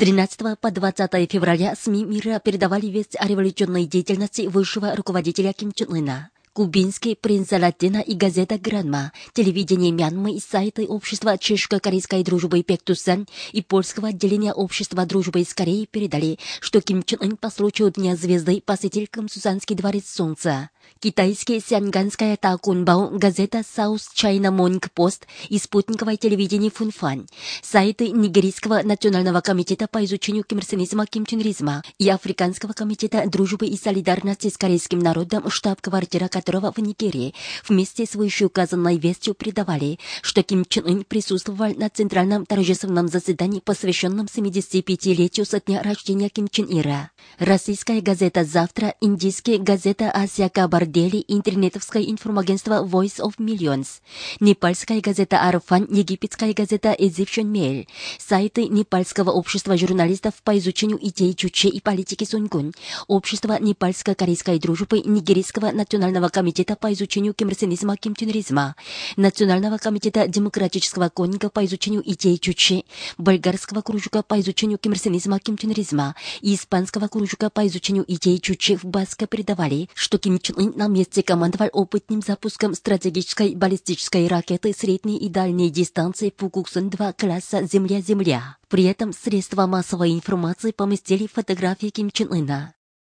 13 по 20 февраля СМИ мира передавали весть о революционной деятельности высшего руководителя Ким Чен Ына. Кубинский принц Алатина и газета «Гранма», телевидение Мьянмы и сайты общества чешско-корейской дружбы «Пектусан» и польского отделения общества дружбы с Кореей передали, что Ким Чен Ын по случаю Дня звезды посетил Камсусанский дворец Солнца. Китайский сянганская Такунбао, газета South China Morning Post и спутниковое телевидение Фунфан, сайты Нигерийского национального комитета по изучению кимирсенизма Кимченризма и Африканского комитета дружбы и солидарности с корейским народом, штаб-квартира которого в Нигерии, вместе с вышеуказанной вестью передавали, что Ким Чен Ын присутствовал на центральном торжественном заседании, посвященном 75-летию со дня рождения Ким Чен Ира. Российская газета «Завтра», индийская газета «Асия Кабардели», интернетовское информагентство Voice of Millions, непальская газета «Арфан», египетская газета Egyptian Mail, сайты Непальского общества журналистов по изучению идей Чуче и политики Сунгун, общество непальско-корейской дружбы, Нигерийского национального комитета по изучению кимирсенизма Кимченризма, Национального комитета демократического конника по изучению идей Чуче, Болгарского кружка по изучению кимирсенизма Кимченризма и Испанского кружка по изучению идей Чуче в Баско передавали, что Ким Чен Ын на месте командовал опытным запуском стратегической баллистической ракеты средней и дальней дистанции Пукуксон-2 класса «Земля-Земля». При этом средства массовой информации поместили фотографии Ким Чен Ына.